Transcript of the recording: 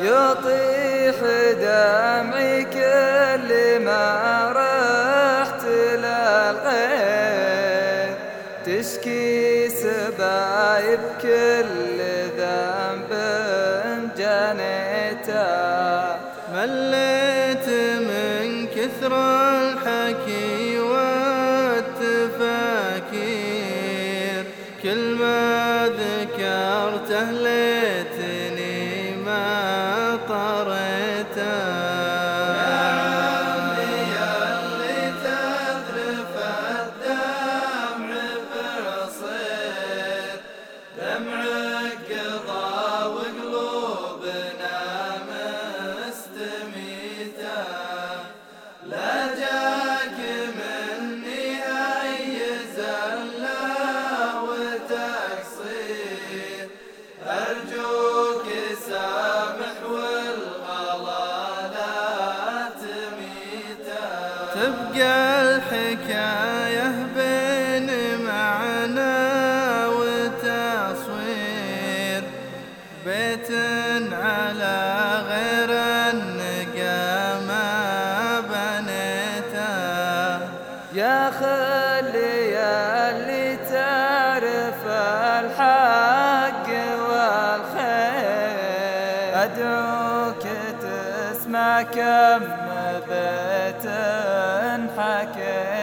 يطيح دمعي كل ما رحت للغير، تشكي سبايب كل ذنب جنيته. مليت من كثر الحكي والتفاكير، كل ما ذكرته ليتني ما طريته. يا عمي ياللي تذرف الدمع بعصير، دمعك قضى وقلوبنا مستميتة. لا جاك مني أي زلة وتقصير، أرجوك سامح والغلا لا تميته. تبقى الحكاية بين معنى وتصوير، بيت على غير النقامة بنيته. يا خلي اللي تعرف الحق والخير، أدعوك تسمع كم بيت حكيت.